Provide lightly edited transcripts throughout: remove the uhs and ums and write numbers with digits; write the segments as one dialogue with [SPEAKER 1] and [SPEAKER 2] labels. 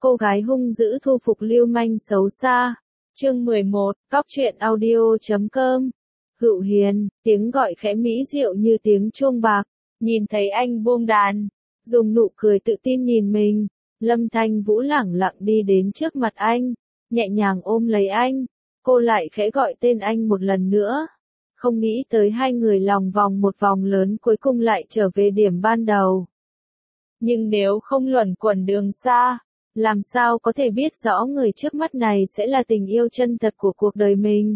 [SPEAKER 1] Cô gái hung dữ thu phục lưu manh xấu xa. Chương 11, Góc truyện audio.com. Hựu Hiền, tiếng gọi khẽ mỹ diệu như tiếng chuông bạc. Nhìn thấy anh buông đàn, dùng nụ cười tự tin nhìn mình, Lâm Thanh Vũ lẳng lặng đi đến trước mặt anh, nhẹ nhàng ôm lấy anh. Cô lại khẽ gọi tên anh một lần nữa. Không nghĩ tới hai người lòng vòng một vòng lớn cuối cùng lại trở về điểm ban đầu. Nhưng nếu không luẩn quẩn đường xa, làm sao có thể biết rõ người trước mắt này sẽ là tình yêu chân thật của cuộc đời mình.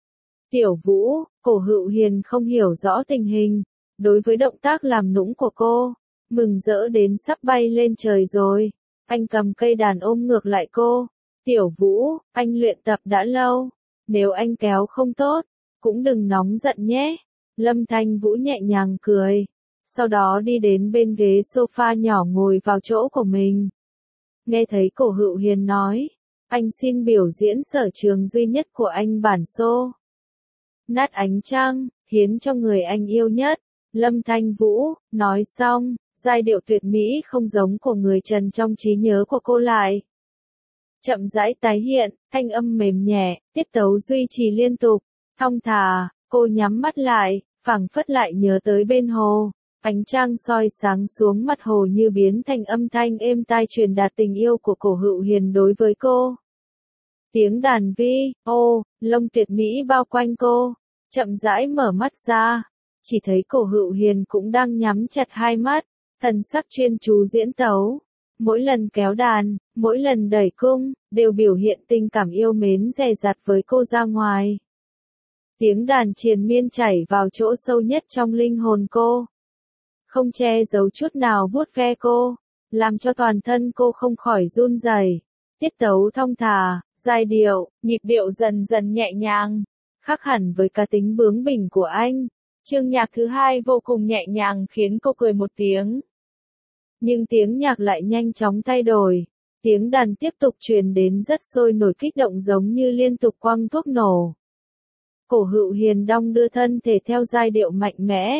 [SPEAKER 1] Tiểu Vũ, Cổ Hựu Hiền không hiểu rõ tình hình, đối với động tác làm nũng của cô, mừng rỡ đến sắp bay lên trời rồi. Anh cầm cây đàn ôm ngược lại cô. Tiểu Vũ, anh luyện tập đã lâu, nếu anh kéo không tốt, cũng đừng nóng giận nhé. Lâm Thanh Vũ nhẹ nhàng cười, sau đó đi đến bên ghế sofa nhỏ ngồi vào chỗ của mình. Nghe thấy Cổ Hựu Hiền nói, anh xin biểu diễn sở trường duy nhất của anh bản xô. Nát ánh trăng, hiến cho người anh yêu nhất. Lâm Thanh Vũ, nói xong, giai điệu tuyệt mỹ không giống của người Trần trong trí nhớ của cô lại chậm rãi tái hiện, thanh âm mềm nhẹ, tiết tấu duy trì liên tục, thong thả. Cô nhắm mắt lại, phảng phất lại nhớ tới bên hồ. Ánh trăng soi sáng xuống mặt hồ như biến thành âm thanh êm tai truyền đạt tình yêu của Cổ Hựu Hiền đối với cô. Tiếng đàn vi, lông tuyệt mỹ bao quanh cô, chậm rãi mở mắt ra, chỉ thấy Cổ Hựu Hiền cũng đang nhắm chặt hai mắt, thần sắc chuyên chú diễn tấu. Mỗi lần kéo đàn, mỗi lần đẩy cung, đều biểu hiện tình cảm yêu mến dè dặt với cô ra ngoài. Tiếng đàn triền miên chảy vào chỗ sâu nhất trong linh hồn cô, không che giấu chút nào vuốt ve cô, làm cho toàn thân cô không khỏi run rẩy. Tiết tấu thong thả, giai điệu, nhịp điệu dần dần nhẹ nhàng, khác hẳn với cá tính bướng bỉnh của anh. Chương nhạc thứ hai vô cùng nhẹ nhàng khiến cô cười một tiếng. Nhưng tiếng nhạc lại nhanh chóng thay đổi, tiếng đàn tiếp tục truyền đến rất sôi nổi kích động giống như liên tục quăng thuốc nổ. Cổ Hựu Hiền đong đưa thân thể theo giai điệu mạnh mẽ,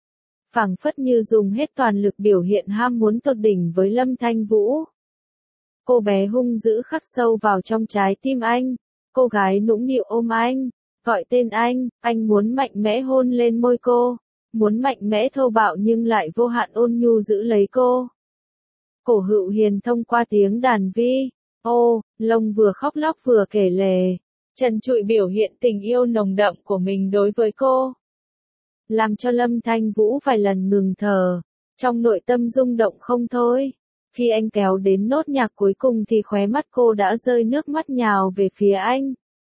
[SPEAKER 1] phảng phất như dùng hết toàn lực biểu hiện ham muốn tột đỉnh với Lâm Thanh Vũ. Cô bé hung dữ khắc sâu vào trong trái tim anh, cô gái nũng nịu ôm anh, gọi tên anh muốn mạnh mẽ hôn lên môi cô, muốn mạnh mẽ thô bạo nhưng lại vô hạn ôn nhu giữ lấy cô. Cổ Hựu Hiền thông qua tiếng đàn vi, lông vừa khóc lóc vừa kể lể, trần trụi biểu hiện tình yêu nồng đậm của mình đối với cô. Làm cho Lâm Thanh Vũ vài lần ngừng thở, trong nội tâm rung động không thôi. Khi anh kéo đến nốt nhạc cuối cùng thì khóe mắt cô đã rơi nước mắt nhào về phía anh.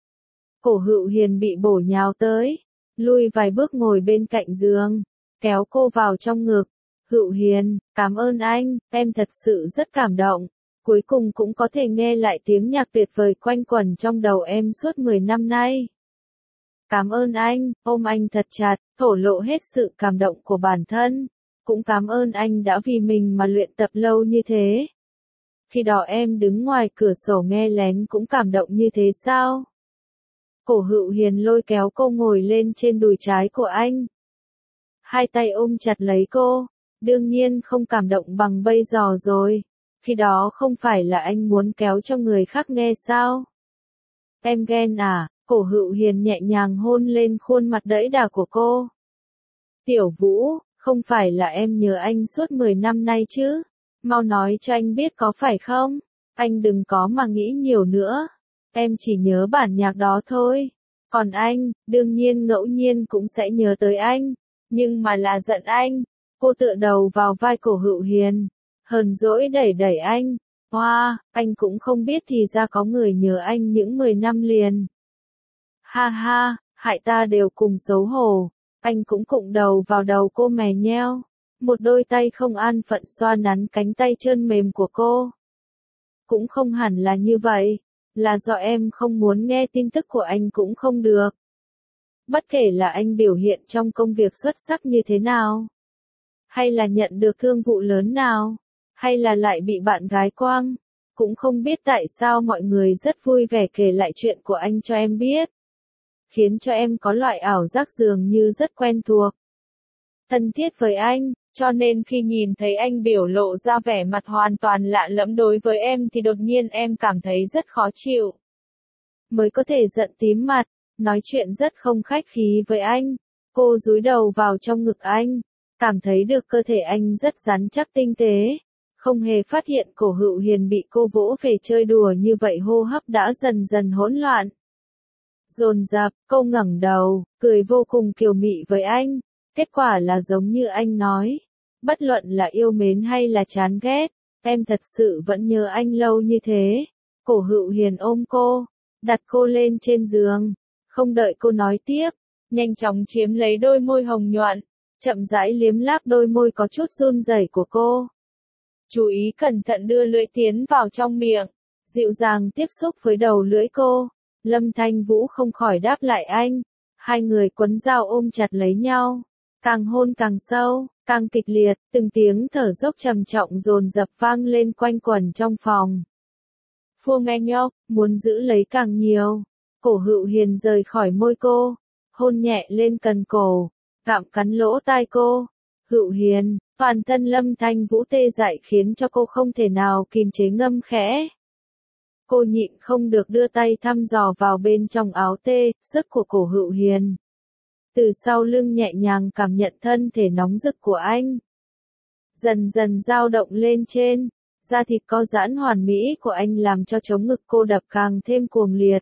[SPEAKER 1] Cổ Hựu Hiền bị bổ nhào tới, lui vài bước ngồi bên cạnh giường, kéo cô vào trong ngực. Hựu Hiền, cảm ơn anh, em thật sự rất cảm động. Cuối cùng cũng có thể nghe lại tiếng nhạc tuyệt vời quanh quẩn trong đầu em suốt 10 năm nay. Cảm ơn anh, ôm anh thật chặt, thổ lộ hết sự cảm động của bản thân. Cũng cảm ơn anh đã vì mình mà luyện tập lâu như thế. Khi đó em đứng ngoài cửa sổ nghe lén cũng cảm động như thế sao? Cổ Hựu Hiền lôi kéo cô ngồi lên trên đùi trái của anh. Hai tay ôm chặt lấy cô, đương nhiên không cảm động bằng bây giờ rồi. Khi đó không phải là anh muốn kéo cho người khác nghe sao? Em ghen à? Cổ Hựu Hiền nhẹ nhàng hôn lên khuôn mặt đẫy đà của cô. Tiểu Vũ, không phải là em nhớ anh suốt 10 năm nay chứ? Mau nói cho anh biết có phải không? Anh đừng có mà nghĩ nhiều nữa. Em chỉ nhớ bản nhạc đó thôi. Còn anh, đương nhiên ngẫu nhiên cũng sẽ nhớ tới anh. Nhưng mà là giận anh. Cô tựa đầu vào vai Cổ Hựu Hiền, hờn dỗi đẩy đẩy anh. Anh cũng không biết thì ra có người nhớ anh những 10 năm liền. Ha ha, hại ta đều cùng xấu hổ. Anh cũng cụng đầu vào đầu cô mè nheo. Một đôi tay không an phận xoa nắn cánh tay trơn mềm của cô. Cũng không hẳn là như vậy, là do em không muốn nghe tin tức của anh cũng không được. Bất kể là anh biểu hiện trong công việc xuất sắc như thế nào, hay là nhận được thương vụ lớn nào, hay là lại bị bạn gái quăng, cũng không biết tại sao mọi người rất vui vẻ kể lại chuyện của anh cho em biết. Khiến cho em có loại ảo giác dường như rất quen thuộc, thân thiết với anh, cho nên khi nhìn thấy anh biểu lộ ra vẻ mặt hoàn toàn lạ lẫm đối với em thì đột nhiên em cảm thấy rất khó chịu. Mới có thể giận tím mặt, nói chuyện rất không khách khí với anh. Cô dúi đầu vào trong ngực anh, cảm thấy được cơ thể anh rất rắn chắc tinh tế. Không hề phát hiện cổ Hựu Hiền bị cô vỗ về chơi đùa như vậy, hô hấp đã dần dần hỗn loạn. Dồn dập, cô ngẩng đầu, cười vô cùng kiều mị với anh. Kết quả là giống như anh nói. Bất luận là yêu mến hay là chán ghét, em thật sự vẫn nhớ anh lâu như thế. Cổ Hựu Hiền ôm cô, đặt cô lên trên giường. Không đợi cô nói tiếp, nhanh chóng chiếm lấy đôi môi hồng nhuận, chậm rãi liếm láp đôi môi có chút run rẩy của cô. Chú ý cẩn thận đưa lưỡi tiến vào trong miệng, dịu dàng tiếp xúc với đầu lưỡi cô. Lâm Thanh Vũ không khỏi đáp lại anh. Hai người quấn dao ôm chặt lấy nhau, càng hôn càng sâu, càng kịch liệt, từng tiếng thở dốc trầm trọng dồn dập vang lên quanh quẩn trong phòng. Phương nghe nhóc, muốn giữ lấy càng nhiều. Cổ Hựu Hiền rời khỏi môi cô, hôn nhẹ lên cần cổ, gặm cắn lỗ tai cô. Hựu Hiền, toàn thân Lâm Thanh Vũ tê dại khiến cho cô không thể nào kìm chế ngâm khẽ. Cô nhịn không được đưa tay thăm dò vào bên trong áo tê, sức của cổ Hựu Hiền. Từ sau lưng nhẹ nhàng cảm nhận thân thể nóng rực của anh. Dần dần dao động lên trên, da thịt co giãn hoàn mỹ của anh làm cho trống ngực cô đập càng thêm cuồng liệt.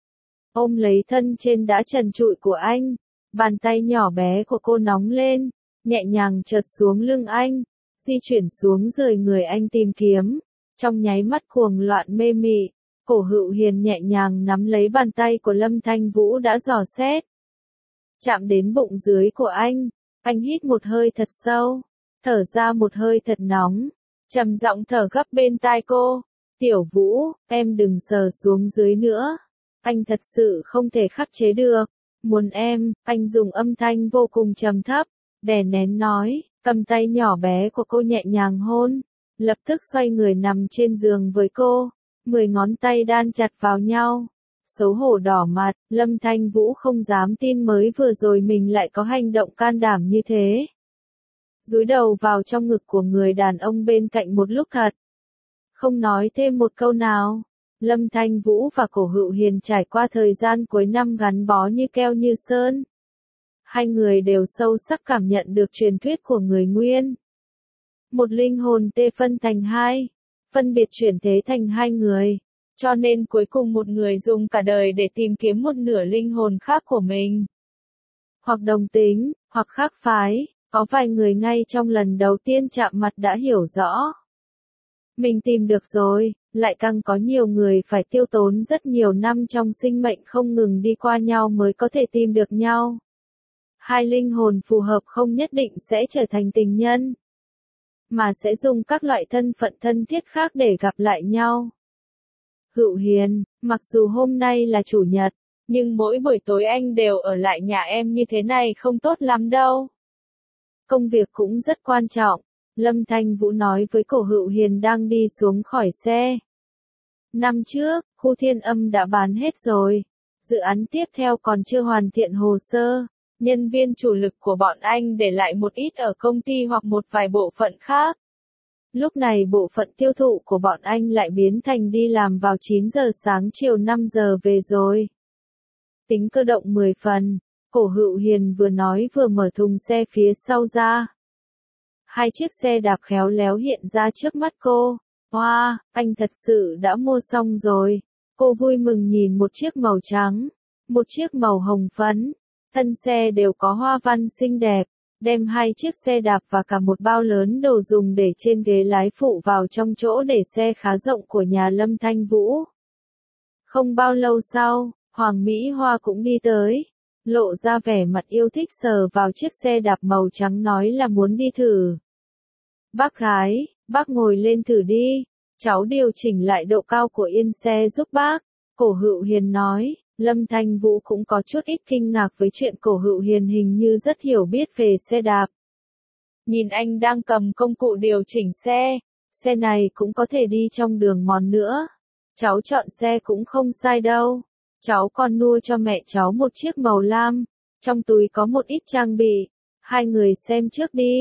[SPEAKER 1] Ôm lấy thân trên đã trần trụi của anh, bàn tay nhỏ bé của cô nóng lên, nhẹ nhàng trượt xuống lưng anh, di chuyển xuống dưới người anh tìm kiếm. Trong nháy mắt cuồng loạn mê mị, cổ Hựu Hiền nhẹ nhàng nắm lấy bàn tay của Lâm Thanh Vũ đã dò xét. Chạm đến bụng dưới của anh hít một hơi thật sâu, thở ra một hơi thật nóng, trầm giọng thở gấp bên tai cô. Tiểu Vũ, em đừng sờ xuống dưới nữa. Anh thật sự không thể khắc chế được. Muốn em, anh dùng âm thanh vô cùng trầm thấp, đè nén nói, cầm tay nhỏ bé của cô nhẹ nhàng hôn, lập tức xoay người nằm trên giường với cô, 10 ngón tay đan chặt vào nhau. Xấu hổ đỏ mặt, Lâm Thanh Vũ không dám tin mới vừa rồi mình lại có hành động can đảm như thế. Dúi đầu vào trong ngực của người đàn ông bên cạnh một lúc thật. Không nói thêm một câu nào. Lâm Thanh Vũ và cổ Hựu Hiền trải qua thời gian cuối năm gắn bó như keo như sơn. Hai người đều sâu sắc cảm nhận được truyền thuyết của người Nguyên. Một linh hồn tê phân thành hai, phân biệt chuyển thế thành hai người. Cho nên cuối cùng một người dùng cả đời để tìm kiếm một nửa linh hồn khác của mình. Hoặc đồng tính, hoặc khác phái, có vài người ngay trong lần đầu tiên chạm mặt đã hiểu rõ. Mình tìm được rồi, lại càng có nhiều người phải tiêu tốn rất nhiều năm trong sinh mệnh không ngừng đi qua nhau mới có thể tìm được nhau. Hai linh hồn phù hợp không nhất định sẽ trở thành tình nhân, mà sẽ dùng các loại thân phận thân thiết khác để gặp lại nhau. Hựu Hiền, mặc dù hôm nay là chủ nhật, nhưng mỗi buổi tối anh đều ở lại nhà em như thế này không tốt lắm đâu. Công việc cũng rất quan trọng, Lâm Thanh Vũ nói với cổ Hựu Hiền đang đi xuống khỏi xe. Năm trước, khu Thiên Âm đã bán hết rồi. Dự án tiếp theo còn chưa hoàn thiện hồ sơ. Nhân viên chủ lực của bọn anh để lại một ít ở công ty hoặc một vài bộ phận khác. Lúc này bộ phận tiêu thụ của bọn anh lại biến thành đi làm vào 9 giờ sáng chiều 5 giờ về rồi. Tính cơ động 10 phần, cổ Hựu Hiền vừa nói vừa mở thùng xe phía sau ra. Hai chiếc xe đạp khéo léo hiện ra trước mắt cô. Wow, anh thật sự đã mua xong rồi. Cô vui mừng nhìn một chiếc màu trắng, một chiếc màu hồng phấn. Thân xe đều có hoa văn xinh đẹp. Đem hai chiếc xe đạp và cả một bao lớn đồ dùng để trên ghế lái phụ vào trong chỗ để xe khá rộng của nhà Lâm Thanh Vũ. Không bao lâu sau, Hoàng Mỹ Hoa cũng đi tới, lộ ra vẻ mặt yêu thích sờ vào chiếc xe đạp màu trắng nói là muốn đi thử. Bác gái, bác ngồi lên thử đi, cháu điều chỉnh lại độ cao của yên xe giúp bác, cổ Hựu Hiền nói. Lâm Thanh Vũ cũng có chút ít kinh ngạc với chuyện cổ Hựu Hiền hình như rất hiểu biết về xe đạp. Nhìn anh đang cầm công cụ điều chỉnh xe này cũng có thể đi trong đường mòn nữa. Cháu chọn xe cũng không sai đâu. Cháu còn mua cho mẹ cháu một chiếc màu lam, trong túi có một ít trang bị. Hai người xem trước đi.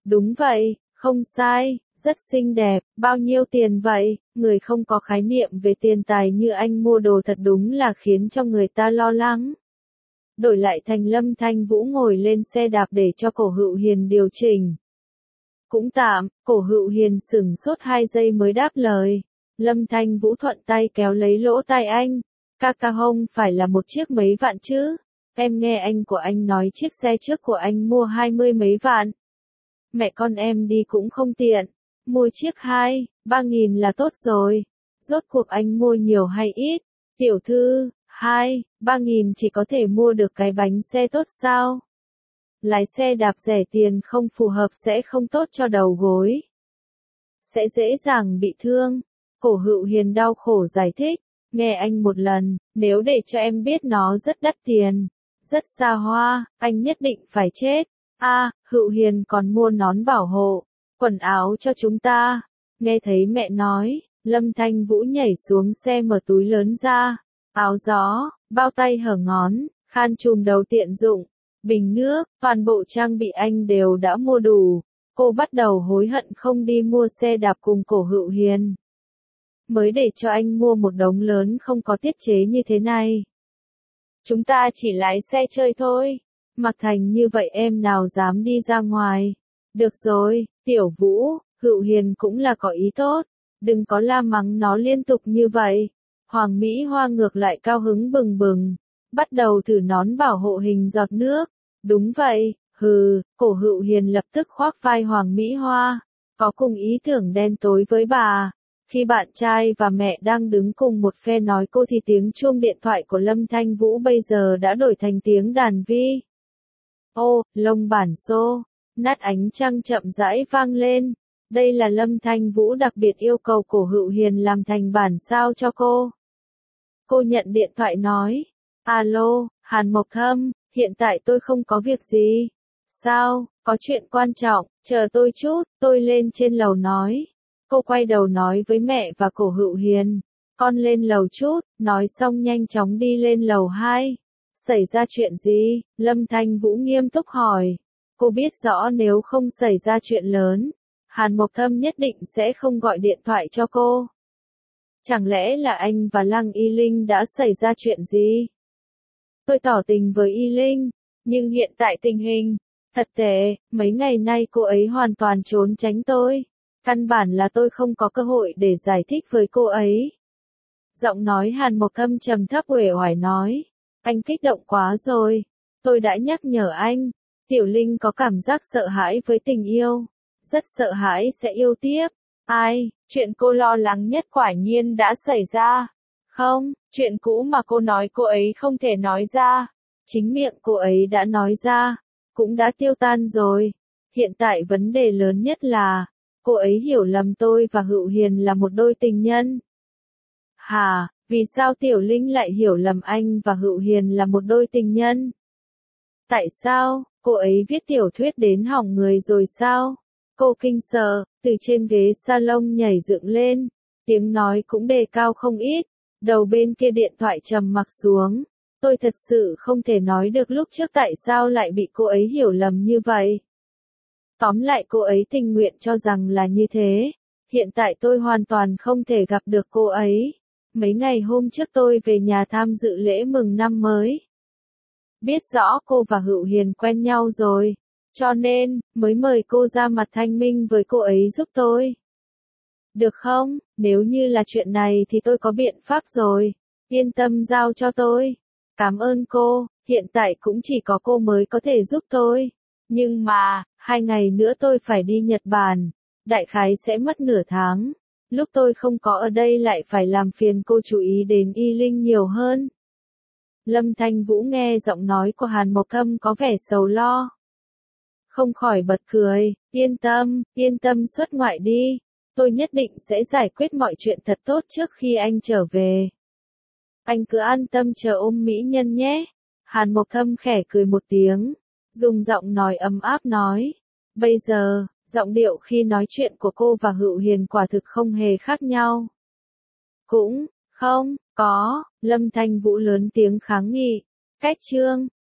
[SPEAKER 1] Đúng vậy, không sai, rất xinh đẹp, bao nhiêu tiền vậy? Người không có khái niệm về tiền tài như anh mua đồ thật đúng là khiến cho người ta lo lắng. Đổi lại thành Lâm Thanh Vũ ngồi lên xe đạp để cho Cổ Hựu Hiền điều chỉnh. Cũng tạm, Cổ Hựu Hiền sửng sốt 2 giây mới đáp lời. Lâm Thanh Vũ thuận tay kéo lấy lỗ tai anh. Ca không phải là một chiếc mấy vạn chứ? Em nghe anh của anh nói chiếc xe trước của anh mua 20 mấy vạn. Mẹ con em đi cũng không tiện. Mua chiếc 2-3 nghìn là tốt rồi. Rốt cuộc anh mua nhiều hay ít? Tiểu thư, 2-3 nghìn chỉ có thể mua được cái bánh xe tốt sao? Lái xe đạp rẻ tiền không phù hợp sẽ không tốt cho đầu gối. Sẽ dễ dàng bị thương. Cổ Hựu Hiền đau khổ giải thích. Nghe anh một lần, nếu để cho em biết nó rất đắt tiền, rất xa hoa, anh nhất định phải chết. Hựu Hiền còn mua nón bảo hộ, quần áo cho chúng ta. Nghe thấy mẹ nói, Lâm Thanh Vũ nhảy xuống xe mở túi lớn ra. Áo gió, bao tay hở ngón, khăn trùm đầu tiện dụng, bình nước, toàn bộ trang bị anh đều đã mua đủ. Cô bắt đầu hối hận không đi mua xe đạp cùng Cổ Hựu Hiền. Mới để cho anh mua một đống lớn không có tiết chế như thế này. Chúng ta chỉ lái xe chơi thôi. Mặc thành như vậy em nào dám đi ra ngoài. Được rồi, Tiểu Vũ, Hựu Hiền cũng là có ý tốt. Đừng có la mắng nó liên tục như vậy. Hoàng Mỹ Hoa ngược lại cao hứng bừng bừng. Bắt đầu thử nón bảo hộ hình giọt nước. Đúng vậy, Cổ Hựu Hiền lập tức khoác vai Hoàng Mỹ Hoa. Có cùng ý tưởng đen tối với bà. Khi bạn trai và mẹ đang đứng cùng một phe nói cô thì tiếng chuông điện thoại của Lâm Thanh Vũ bây giờ đã đổi thành tiếng đàn vi. Lông bản xô, nát ánh trăng chậm rãi vang lên. Đây là Lâm Thanh Vũ đặc biệt yêu cầu Cổ Hựu Hiền làm thành bản sao cho cô. Cô nhận điện thoại nói. Alo, Hàn Mộc Thâm, hiện tại tôi không có việc gì. Sao, có chuyện quan trọng, chờ tôi chút, tôi lên trên lầu nói. Cô quay đầu nói với mẹ và Cổ Hựu Hiền. Con lên lầu chút, nói xong nhanh chóng đi lên lầu 2. Xảy ra chuyện gì? Lâm Thanh Vũ nghiêm túc hỏi. Cô biết rõ nếu không xảy ra chuyện lớn, Hàn Mộc Thâm nhất định sẽ không gọi điện thoại cho cô. Chẳng lẽ là anh và Lăng Y Linh đã xảy ra chuyện gì? Tôi tỏ tình với Y Linh, nhưng hiện tại tình hình thật tệ, mấy ngày nay cô ấy hoàn toàn trốn tránh tôi. Căn bản là tôi không có cơ hội để giải thích với cô ấy. Giọng nói Hàn Mộc Thâm trầm thấp uể oải nói. Anh kích động quá rồi. Tôi đã nhắc nhở anh. Tiểu Linh có cảm giác sợ hãi với tình yêu. Rất sợ hãi sẽ yêu tiếp. Chuyện cô lo lắng nhất quả nhiên đã xảy ra. Không, chuyện cũ mà cô nói cô ấy không thể nói ra. Chính miệng cô ấy đã nói ra. Cũng đã tiêu tan rồi. Hiện tại vấn đề lớn nhất là cô ấy hiểu lầm tôi và Hựu Hiền là một đôi tình nhân. Vì sao Tiểu Linh lại hiểu lầm anh và Hựu Hiền là một đôi tình nhân? Tại sao, cô ấy viết tiểu thuyết đến hỏng người rồi sao? Cô kinh sợ, từ trên ghế salon nhảy dựng lên, tiếng nói cũng đề cao không ít, đầu bên kia điện thoại trầm mặc xuống. Tôi thật sự không thể nói được lúc trước tại sao lại bị cô ấy hiểu lầm như vậy. Tóm lại cô ấy tình nguyện cho rằng là như thế. Hiện tại tôi hoàn toàn không thể gặp được cô ấy. Mấy ngày hôm trước tôi về nhà tham dự lễ mừng năm mới. Biết rõ cô và Hựu Hiền quen nhau rồi. Cho nên, mới mời cô ra mặt thanh minh với cô ấy giúp tôi. Được không? Nếu như là chuyện này thì tôi có biện pháp rồi. Yên tâm giao cho tôi. Cảm ơn cô, hiện tại cũng chỉ có cô mới có thể giúp tôi. Nhưng mà, 2 ngày nữa tôi phải đi Nhật Bản. Đại khái sẽ mất nửa tháng. Lúc tôi không có ở đây lại phải làm phiền cô chú ý đến Y Linh nhiều hơn. Lâm Thanh Vũ nghe giọng nói của Hàn Mộc Thâm có vẻ sầu lo. Không khỏi bật cười, yên tâm xuất ngoại đi. Tôi nhất định sẽ giải quyết mọi chuyện thật tốt trước khi anh trở về. Anh cứ an tâm chờ ôm mỹ nhân nhé. Hàn Mộc Thâm khẽ cười một tiếng, dùng giọng nói ấm áp nói. Bây giờ, giọng điệu khi nói chuyện của cô và Hựu Hiền quả thực không hề khác nhau. Cũng, không, có, Lâm Thanh Vũ lớn tiếng kháng nghị. Cách chương